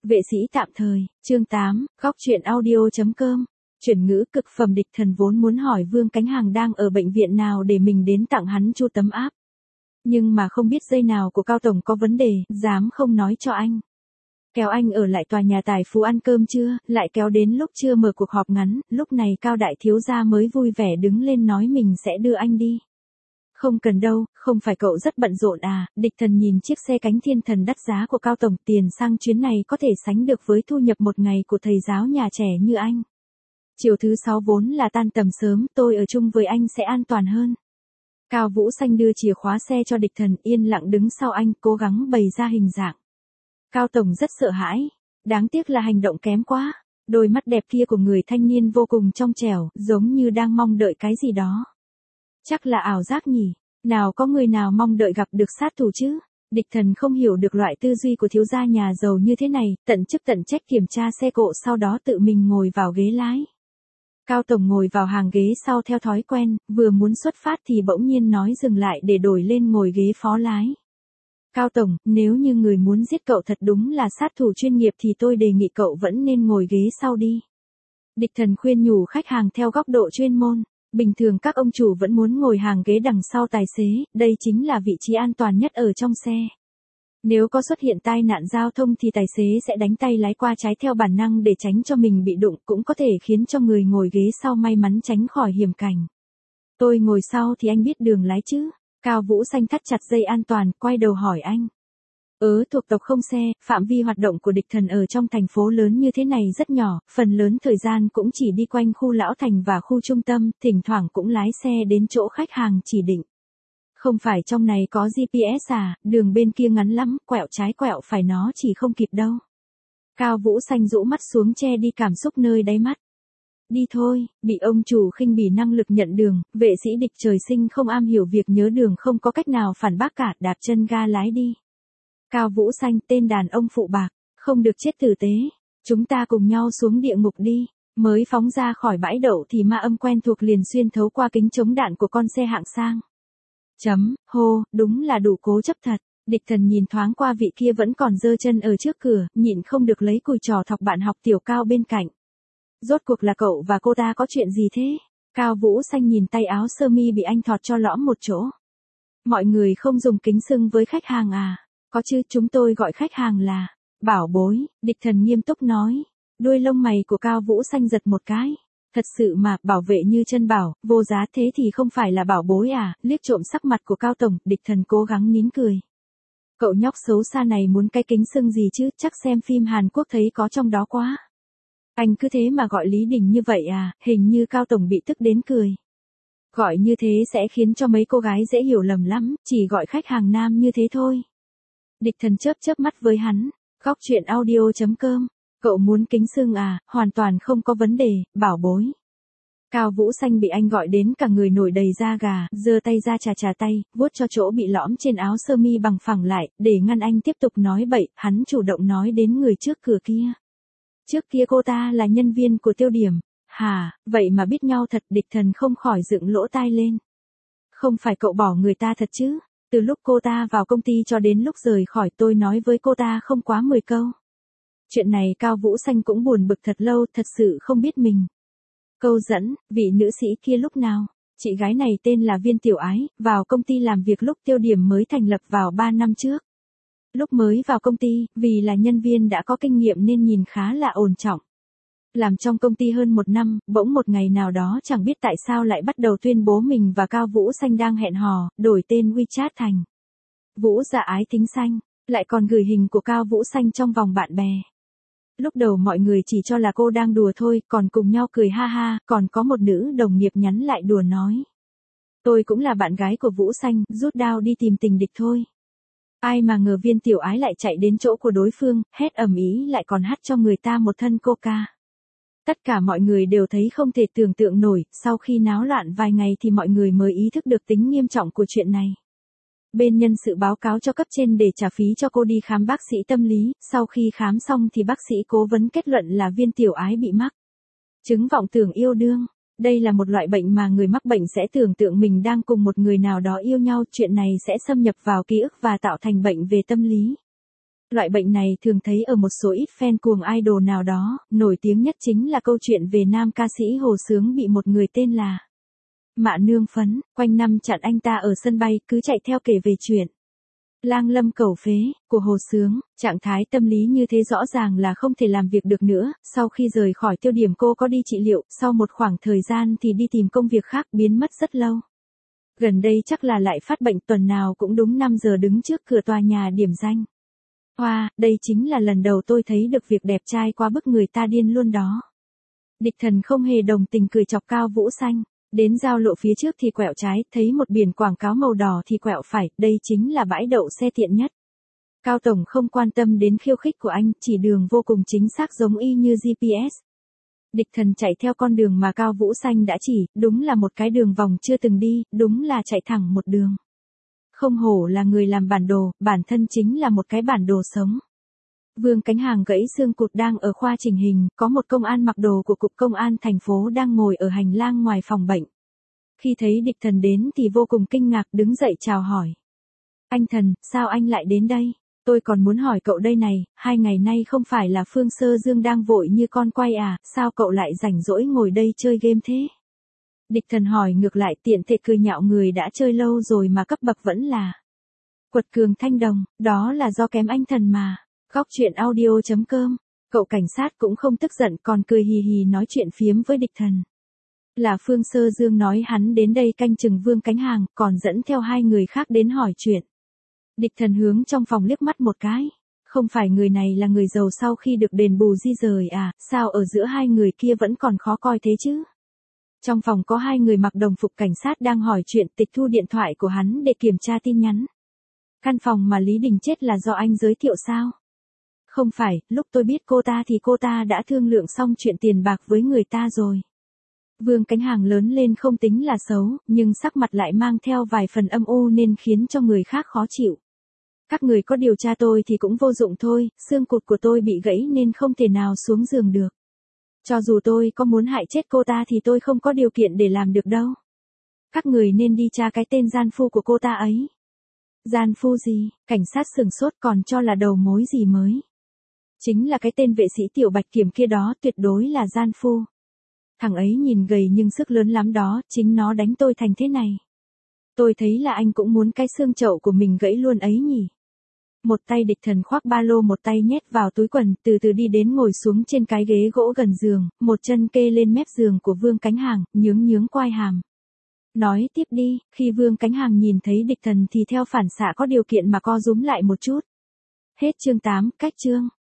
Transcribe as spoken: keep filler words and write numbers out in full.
Vệ sĩ tạm thời, chương tám, góc truyện audio.com. Chuyển ngữ cực phẩm. Địch Thần vốn muốn hỏi Vương Cánh Hàng đang ở bệnh viện nào để mình đến tặng hắn chu tấm áp. Nhưng mà không biết dây nào của Cao Tổng có vấn đề, dám không nói cho anh. Kéo anh ở lại tòa nhà Tài Phú ăn cơm trưa, lại kéo đến lúc trưa mở cuộc họp ngắn, lúc này Cao Đại Thiếu Gia mới vui vẻ đứng lên nói mình sẽ đưa anh đi. Không cần đâu, không phải cậu rất bận rộn à? Địch Thần nhìn chiếc xe cánh thiên thần đắt giá của Cao Tổng, tiền sang chuyến này có thể sánh được với thu nhập một ngày của thầy giáo nhà trẻ như anh. Chiều thứ sáu vốn là tan tầm sớm, tôi ở chung với anh sẽ an toàn hơn. Cao Vũ Xanh đưa chìa khóa xe cho Địch Thần, yên lặng đứng sau anh, cố gắng bày ra hình dạng. Cao Tổng rất sợ hãi, đáng tiếc là hành động kém quá. Đôi mắt đẹp kia của người thanh niên vô cùng trong trẻo, giống như đang mong đợi cái gì đó. Chắc là ảo giác nhỉ, nào có người nào mong đợi gặp được sát thủ chứ. Địch Thần không hiểu được loại tư duy của thiếu gia nhà giàu như thế này, tận chức tận trách kiểm tra xe cộ, sau đó tự mình ngồi vào ghế lái. Cao Tổng ngồi vào hàng ghế sau theo thói quen, vừa muốn xuất phát thì bỗng nhiên nói dừng lại để đổi lên ngồi ghế phó lái. Cao Tổng, nếu như người muốn giết cậu thật đúng là sát thủ chuyên nghiệp thì tôi đề nghị cậu vẫn nên ngồi ghế sau đi. Địch Thần khuyên nhủ khách hàng theo góc độ chuyên môn. Bình thường các ông chủ vẫn muốn ngồi hàng ghế đằng sau tài xế, đây chính là vị trí an toàn nhất ở trong xe. Nếu có xuất hiện tai nạn giao thông thì tài xế sẽ đánh tay lái qua trái theo bản năng để tránh cho mình bị đụng, cũng có thể khiến cho người ngồi ghế sau may mắn tránh khỏi hiểm cảnh. Tôi ngồi sau thì anh biết đường lái chứ? Cao Vũ Xanh thắt chặt dây an toàn, quay đầu hỏi anh. Ớ thuộc tộc không xe, phạm vi hoạt động của Địch Thần ở trong thành phố lớn như thế này rất nhỏ, phần lớn thời gian cũng chỉ đi quanh khu Lão Thành và khu trung tâm, thỉnh thoảng cũng lái xe đến chỗ khách hàng chỉ định. Không phải trong này có giê pê ét à, đường bên kia ngắn lắm, quẹo trái quẹo phải nó chỉ không kịp đâu. Cao Vũ Xanh rũ mắt xuống che đi cảm xúc nơi đáy mắt. Đi thôi, bị ông chủ khinh bỉ năng lực nhận đường, vệ sĩ Địch trời sinh không am hiểu việc nhớ đường, không có cách nào phản bác cả, đạp chân ga lái đi. Cao Vũ Xanh, tên đàn ông phụ bạc, không được chết tử tế, chúng ta cùng nhau xuống địa ngục đi. Mới phóng ra khỏi bãi đậu thì ma âm quen thuộc liền xuyên thấu qua kính chống đạn của con xe hạng sang. Chấm, hô, đúng là đủ cố chấp thật. Địch Thần nhìn thoáng qua vị kia vẫn còn giơ chân ở trước cửa, nhịn không được lấy cùi trò thọc bạn học tiểu Cao bên cạnh. Rốt cuộc là cậu và cô ta có chuyện gì thế? Cao Vũ Xanh nhìn tay áo sơ mi bị anh thọt cho lõm một chỗ. Mọi người không dùng kính xưng với khách hàng à? Có chứ, chúng tôi gọi khách hàng là bảo bối. Địch Thần nghiêm túc nói. Đuôi lông mày của Cao Vũ Xanh giật một cái. Thật sự mà, bảo vệ như chân bảo, vô giá thế thì không phải là bảo bối à? Liếc trộm sắc mặt của Cao Tổng, Địch Thần cố gắng nín cười. Cậu nhóc xấu xa này muốn cái kính xưng gì chứ, chắc xem phim Hàn Quốc thấy có trong đó quá. Anh cứ thế mà gọi Lý Đình như vậy à? Hình như Cao Tổng bị tức đến cười. Gọi như thế sẽ khiến cho mấy cô gái dễ hiểu lầm lắm, chỉ gọi khách hàng nam như thế thôi. Địch Thần chớp chớp mắt với hắn. Góc truyện audio.com. Cậu muốn kính xưng à? Hoàn toàn không có vấn đề, bảo bối. Cao Vũ Xanh bị anh gọi đến cả người nổi đầy da gà, giơ tay ra chà chà tay, vuốt cho chỗ bị lõm trên áo sơ mi bằng phẳng lại, để ngăn anh tiếp tục nói bậy. Hắn chủ động nói đến người trước cửa kia. Trước kia cô ta là nhân viên của Tiêu Điểm. Hả, vậy mà biết nhau thật? Địch Thần không khỏi dựng lỗ tai lên. Không phải cậu bỏ người ta thật chứ? Từ lúc cô ta vào công ty cho đến lúc rời khỏi tôi nói với cô ta không quá mười câu. Chuyện này Cao Vũ Xanh cũng buồn bực thật lâu, thật sự không biết mình. Câu dẫn, vị nữ sĩ kia lúc nào? Chị gái này tên là Viên Tiểu Ái, vào công ty làm việc lúc Tiêu Điểm mới thành lập vào ba năm trước. Lúc mới vào công ty, vì là nhân viên đã có kinh nghiệm nên nhìn khá là ổn trọng. Làm trong công ty hơn một năm, bỗng một ngày nào đó chẳng biết tại sao lại bắt đầu tuyên bố mình và Cao Vũ Xanh đang hẹn hò, đổi tên WeChat thành Vũ Dạ Ái Thính Xanh, lại còn gửi hình của Cao Vũ Xanh trong vòng bạn bè. Lúc đầu mọi người chỉ cho là cô đang đùa thôi, còn cùng nhau cười ha ha, còn có một nữ đồng nghiệp nhắn lại đùa nói. Tôi cũng là bạn gái của Vũ Xanh, rút đao đi tìm tình địch thôi. Ai mà ngờ Viên Tiểu Ái lại chạy đến chỗ của đối phương, hét ầm ĩ lại còn hắt cho người ta một thân coca. Tất cả mọi người đều thấy không thể tưởng tượng nổi, sau khi náo loạn vài ngày thì mọi người mới ý thức được tính nghiêm trọng của chuyện này. Bên nhân sự báo cáo cho cấp trên để trả phí cho cô đi khám bác sĩ tâm lý, sau khi khám xong thì bác sĩ cố vấn kết luận là Viên Tiểu Ái bị mắc chứng vọng tưởng yêu đương. Đây là một loại bệnh mà người mắc bệnh sẽ tưởng tượng mình đang cùng một người nào đó yêu nhau, chuyện này sẽ xâm nhập vào ký ức và tạo thành bệnh về tâm lý. Loại bệnh này thường thấy ở một số ít fan cuồng idol nào đó, nổi tiếng nhất chính là câu chuyện về nam ca sĩ Hồ Xướng bị một người tên là Mạ Nương Phấn, quanh năm chặn anh ta ở sân bay, cứ chạy theo kể về chuyện lang lâm cầu phế của Hồ Xướng. Trạng thái tâm lý như thế rõ ràng là không thể làm việc được nữa. Sau khi rời khỏi tiêu điểm cô có đi trị liệu, sau một khoảng thời gian thì đi tìm công việc khác, biến mất rất lâu. Gần đây chắc là lại phát bệnh, tuần nào cũng đúng năm giờ đứng trước cửa tòa nhà điểm danh. Hoa, wow, đây chính là lần đầu tôi thấy được việc đẹp trai quá bức người ta điên luôn đó. Địch Thần không hề đồng tình cười chọc Cao Vũ Xanh. Đến giao lộ phía trước thì quẹo trái, thấy một biển quảng cáo màu đỏ thì quẹo phải, đây chính là bãi đậu xe tiện nhất. Cao Tổng không quan tâm đến khiêu khích của anh, chỉ đường vô cùng chính xác giống y như giê pê ét. Địch Thần chạy theo con đường mà Cao Vũ Xanh đã chỉ, đúng là một cái đường vòng chưa từng đi, đúng là chạy thẳng một đường. Không hổ là người làm bản đồ, bản thân chính là một cái bản đồ sống. Vương Cánh Hàng gãy xương cụt đang ở khoa chỉnh hình, có một công an mặc đồ của Cục Công an thành phố đang ngồi ở hành lang ngoài phòng bệnh. Khi thấy Địch Thần đến thì vô cùng kinh ngạc, đứng dậy chào hỏi. Anh Thần, sao anh lại đến đây? Tôi còn muốn hỏi cậu đây này, hai ngày nay không phải là Phương Sơ Dương đang vội như con quay à, sao cậu lại rảnh rỗi ngồi đây chơi game thế? Địch Thần hỏi ngược lại, tiện thể cười nhạo người đã chơi lâu rồi mà cấp bậc vẫn là quật cường thanh đồng, đó là do kém anh Thần mà. Góc truyện audio chấm com, cậu cảnh sát cũng không tức giận còn cười hì hì nói chuyện phiếm với Địch Thần. Là Phương Sơ Dương nói hắn đến đây canh chừng Vương Cánh Hàng, còn dẫn theo hai người khác đến hỏi chuyện. Địch Thần hướng trong phòng liếc mắt một cái. Không phải người này là người giàu sau khi được đền bù di rời à, sao ở giữa hai người kia vẫn còn khó coi thế chứ? Trong phòng có hai người mặc đồng phục cảnh sát đang hỏi chuyện, tịch thu điện thoại của hắn để kiểm tra tin nhắn. Căn phòng mà Lý Đình chết là do anh giới thiệu sao? Không phải, lúc tôi biết cô ta thì cô ta đã thương lượng xong chuyện tiền bạc với người ta rồi. Vương Cánh Hàng lớn lên không tính là xấu, nhưng sắc mặt lại mang theo vài phần âm u nên khiến cho người khác khó chịu. Các người có điều tra tôi thì cũng vô dụng thôi, xương cụt của tôi bị gãy nên không thể nào xuống giường được. Cho dù tôi có muốn hại chết cô ta thì tôi không có điều kiện để làm được đâu. Các người nên đi tra cái tên gian phu của cô ta ấy. Gian phu gì? Cảnh sát sừng sốt còn cho là đầu mối gì mới. Chính là cái tên vệ sĩ Tiểu Bạch Kiểm kia đó, tuyệt đối là gian phu. Thằng ấy nhìn gầy nhưng sức lớn lắm đó, chính nó đánh tôi thành thế này. Tôi thấy là anh cũng muốn cái xương chậu của mình gãy luôn ấy nhỉ. Một tay Địch Thần khoác ba lô, một tay nhét vào túi quần, từ từ đi đến ngồi xuống trên cái ghế gỗ gần giường, một chân kê lên mép giường của Vương Cánh Hàng, nhướng nhướng quai hàm. Nói tiếp đi, khi Vương Cánh Hàng nhìn thấy Địch Thần thì theo phản xạ có điều kiện mà co rúm lại một chút. Hết chương tám, cách chương.